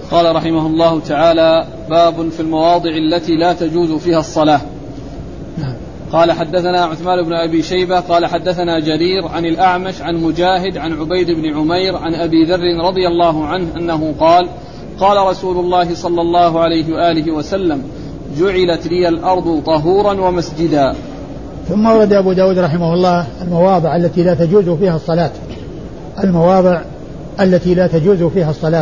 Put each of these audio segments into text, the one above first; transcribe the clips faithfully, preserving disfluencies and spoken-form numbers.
قال رحمه الله تعالى: باب في المواضع التي لا تجوز فيها الصلاة. قال: حدثنا عثمان بن أبي شيبة قال حدثنا جرير عن الأعمش عن مجاهد عن عبيد بن عمير عن أبي ذر رضي الله عنه أنه قال: قال رسول الله صلى الله عليه وآله وسلم: جعلت لي الأرض طهورا ومسجدا. ثم ورد أبو داود رحمه الله المواضع التي لا تجوز فيها الصلاة. المواضع التي لا تجوز فيها الصلاة.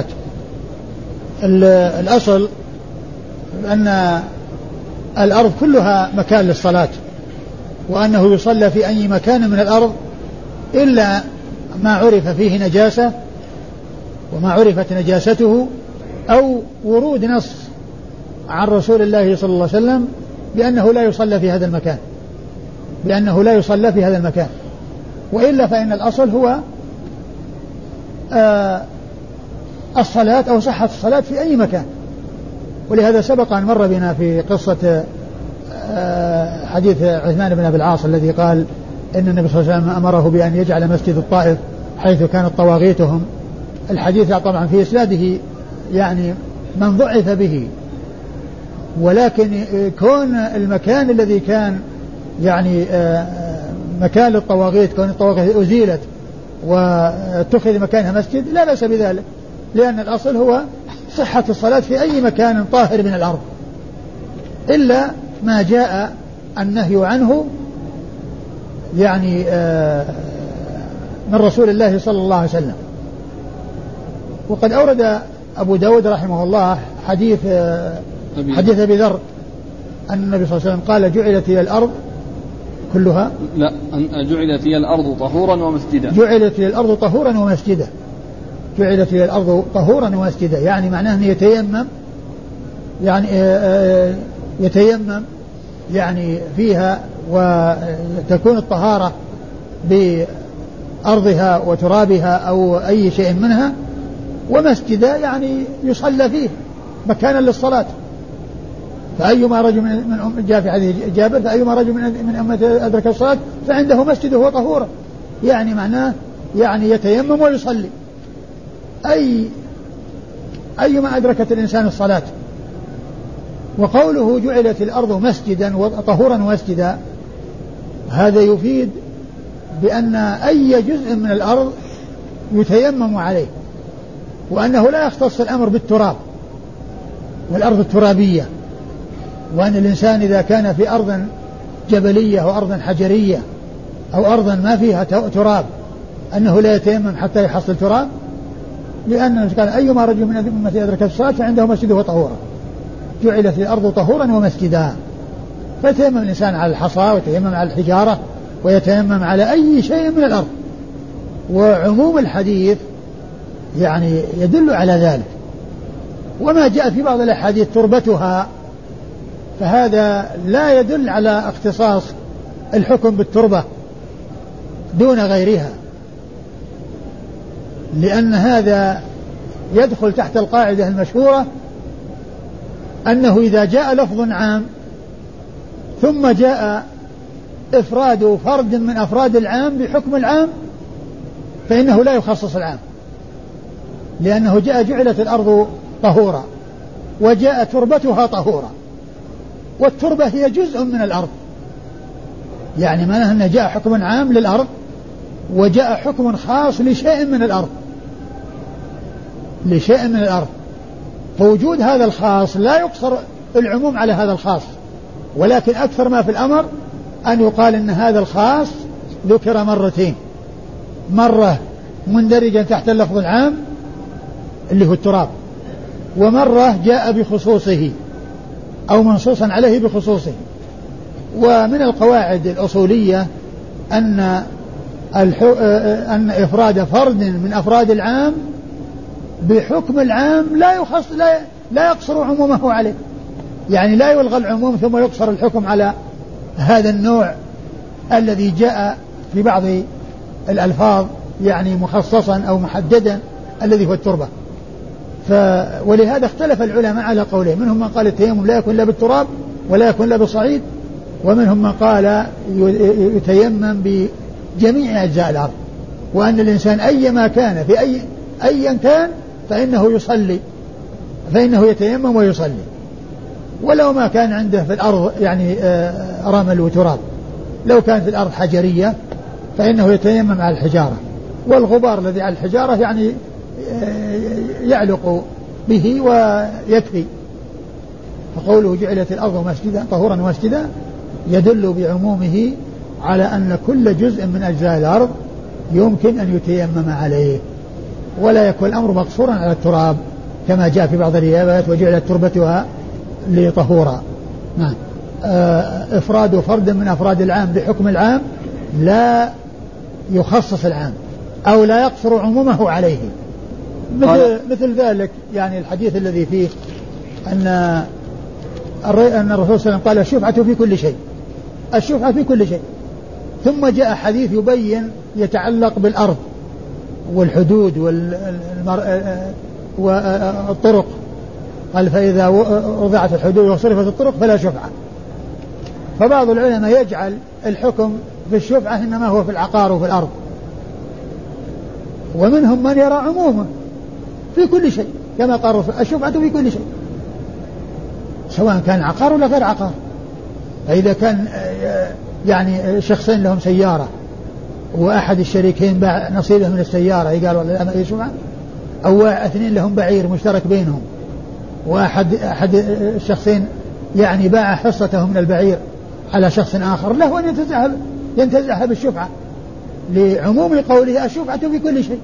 الأصل أن الأرض كلها مكان للصلاة، وأنه يصلى في أي مكان من الأرض إلا ما عرف فيه نجاسة وما عرفت نجاسته أو ورود نص عن رسول الله صلى الله عليه وسلم بأنه لا يصلى في هذا المكان بأنه لا يصلى في هذا المكان وإلا فإن الأصل هو آه الصلاة أو صحة الصلاة في أي مكان. ولهذا سبق أن مر بنا في قصة آه حديث عثمان بن أبي العاص الذي قال إن النبي صلى الله عليه وسلم أمره بأن يجعل مسجد الطائف حيث كانت طواغيتهم. الحديث طبعا في إسناده يعني من ضعف به، ولكن كون المكان الذي كان يعني مكان للطواغيت، كون الطواغيت أزيلت واتخذ مكانها مسجد لا بأس بذلك، لأن الأصل هو صحة الصلاة في أي مكان طاهر من الأرض إلا ما جاء النهي عنه يعني من رسول الله صلى الله عليه وسلم. وقد أورد أبو داود رحمه الله حديث حديث أبي ذر أن النبي صلى الله عليه وسلم قال: جعلت لي الأرض كلها لا جعلت لي الأرض طهورا ومسجدا. جعلت لي الأرض طهورا ومسجدا جعلت لي الأرض طهورا ومسجدا يعني معناه أن يتيمم يعني يتيمم يعني فيها وتكون الطهارة بأرضها وترابها أو أي شيء منها، ومسجدا يعني يصلى فيه مكانا للصلاة. فأيما رجل من أم جاء في حديث جابر: فأيما رجل من أمة أدرك الصلاة فعنده مسجد وهو طهور، يعني معناه يعني يتيمم ويصلي. أي أيما أدركت الإنسان الصلاة. وقوله جعلت الأرض مسجدا وطهورا ومسجدا هذا يفيد بأن أي جزء من الأرض يتيمم عليه، وأنه لا يختص الأمر بالتراب والأرض الترابية، وأن الإنسان إذا كان في أرض جبلية أو أرض حجرية أو أرض ما فيها تراب أنه لا يتيمم حتى يحصل تراب، لأن قال: أيما رجل من أمتي أدرك الصلاة فعنده مسجد وطهورا. جعلت الأرض طهورا ومسجدا. فيتيمم الإنسان على الحصى ويتيمم على الحجارة ويتيمم على أي شيء من الأرض. وعموم الحديث يعني يدل على ذلك. وما جاء في بعض الأحاديث تربتها فهذا لا يدل على اختصاص الحكم بالتربة دون غيرها، لأن هذا يدخل تحت القاعدة المشهورة أنه إذا جاء لفظ عام ثم جاء إفراد فرد من أفراد العام بحكم العام فإنه لا يخصص العام، لأنه جاء جعلت الأرض طهورا وجاء تربتها طهورا، والتربة هي جزء من الأرض، يعني معناه أنه جاء حكم عام للأرض وجاء حكم خاص لشيء من الأرض لشيء من الأرض فوجود هذا الخاص لا يقصر العموم على هذا الخاص، ولكن أكثر ما في الأمر أن يقال أن هذا الخاص ذكر مرتين، مرة مندرجا تحت اللفظ العام اللي هو التراب، ومرة جاء بخصوصه أو منصوصا عليه بخصوصه. ومن القواعد الأصولية أن أن إفراد فرد من أفراد العام بحكم العام لا يخص لا لا يقصر عمومه عليه، يعني لا يلغى العموم ثم يقصر الحكم على هذا النوع الذي جاء في بعض الألفاظ يعني مخصصا أو محددا الذي هو التربة. ف ولهذا اختلف العلماء على قولين، منهم من قال التيمم لا يكون لا بالتراب ولا يكون لا بالصعيد، ومنهم من قال يتيمم بجميع أجزاء الأرض، وأن الإنسان أيما كان في أي أيا كان فإنه يصلي فإنه يتيمم ويصلي. ولو ما كان عنده في الأرض يعني رمل وتراب، لو كان في الأرض حجرية فإنه يتيمم على الحجارة، والغبار الذي على الحجارة يعني يعلق به ويكفي. فقوله جعلت الأرض مسجدا طهورا ومسجدا يدل بعمومه على أن كل جزء من أجزاء الأرض يمكن أن يتيمم عليه، ولا يكون الأمر مقصورا على التراب كما جاء في بعض الروايات وجعلت تربتها لطهورا. نعم. إفراد فرد من أفراد العام بحكم العام لا يخصص العام أو لا يقصر عمومه عليه. مثل, مثل ذلك يعني الحديث الذي فيه أن أن الرسول صلى الله عليه وسلم قال الشفعة في كل شيء، الشفعة في كل شيء. ثم جاء حديث يبين يتعلق بالأرض والحدود والطرق، قال فإذا وضعت الحدود وصرفت الطرق فلا شفعة. فبعض العلماء يجعل الحكم في الشفعة إنما هو في العقار وفي الأرض، ومنهم من يرى عمومه في كل شيء كما قال الشفعة في كل شيء سواء كان عقار ولا غير عقار. فإذا كان يعني شخصين لهم سيارة وأحد الشريكين باع نصيبه من السيارة يقال ولا لا شفعة، أو اثنين لهم بعير مشترك بينهم وأحد أحد الشخصين يعني باع حصته من البعير على شخص آخر، له أن ينتزعها ينتزعها بالشفعة لعموم قوله الشفعة في كل شيء.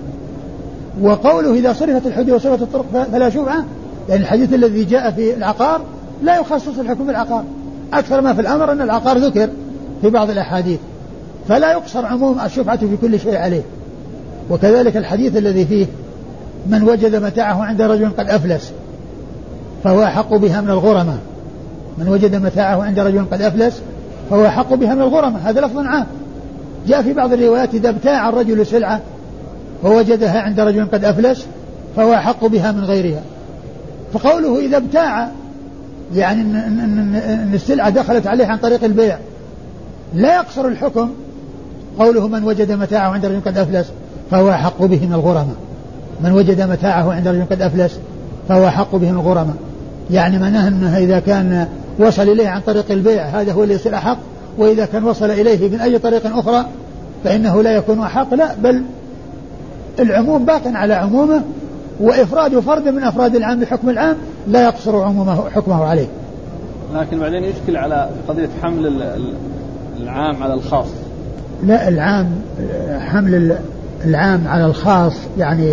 وقوله إذا صرفت الحدود وصرفت الطرق فلا شفعة، يعني الحديث الذي جاء في العقار لا يخصص الحكم بالعقار، أكثر ما في الأمر أن العقار ذكر في بعض الأحاديث، فلا يقصر عموم الشفعة في كل شيء عليه. وكذلك الحديث الذي فيه من وجد متاعه عند رجل قد أفلس فهو أحق بها من الغرمة، من وجد متاعه عند رجل قد أفلس فهو أحق بها من الغرمة، هذا لفظ عام. جاء في بعض الروايات إذا ابتاع الرجل سلعة ووجدها عند رجل قد أفلس فهو أحق بها من غيرها. فقوله إذا ابتاع يعني أن السلعة دخلت عليه عن طريق البيع لا يقصر الحكم قوله من وجد متاعه عند رجل قد أفلس فهو أحق به من الغرمة، من وجد متاعه عند رجل قد أفلس فهو أحق به من الغرمة، يعني معناه أنه إذا كان وصل إليه عن طريق البيع هذا هو اللي يصير أحق، وإذا كان وصل إليه من أي طريق أخرى فإنه لا يكون أحق. لا، بل العموم باق على عمومه، وإفراد فرد من أفراد العام بحكم العام لا يقصر عمومه حكمه عليه. لكن بعدين يشكل على قضية حمل العام على الخاص. لا، العام حمل العام على الخاص يعني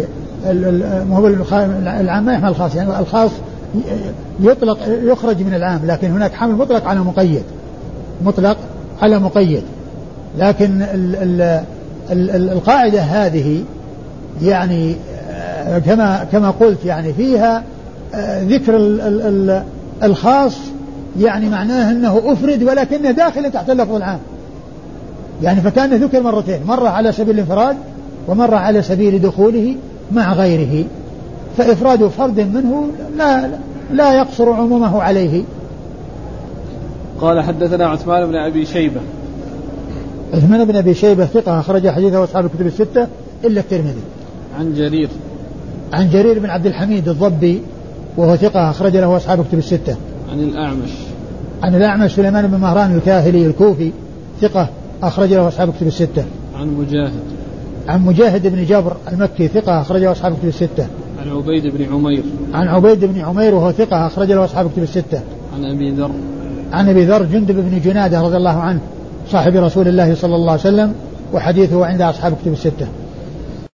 العام ما يحمل الخاص، يعني الخاص يطلق يخرج من العام، لكن هناك حمل مطلق على مقيد، مطلق على مقيد. لكن ال ال ال القاعدة هذه يعني كما كما قلت يعني فيها ذكر ال ال الخاص، يعني معناه أنه أفرد ولكنه داخل تحت اللفظ العام، يعني فكان ذكر مرتين، مرة على سبيل الانفراد ومرة على سبيل دخوله مع غيره، فإفراد فرد منه لا لا يقصر عمومه عليه. قال حدثنا عثمان بن أبي شيبة. عثمان بن أبي شيبة ثقة أخرج حديثه أصحاب الكتب الستة إلا الترمذي. عن جرير عن جرير بن عبد الحميد الضبي وهو ثقة أخرج له أصحاب الكتب الستة. عن الأعمش عن الأعمش سليمان بن مهران الكاهلي الكوفي ثقة أخرج له أصحاب الكتب الستة. عن مجاهد عن مجاهد بن جبر المكي ثقة أخرج له أصحاب الكتب الستة. عن عبيد بن عمير عن عبيد بن عمير وهو ثقة أخرج له أصحاب الكتب الستة. عن أبي ذر عن أبي ذر جندب بن جنادة رضي الله عنه صاحب رسول الله صلى الله عليه وسلم وحديثه عند أصحاب الكتب الستة.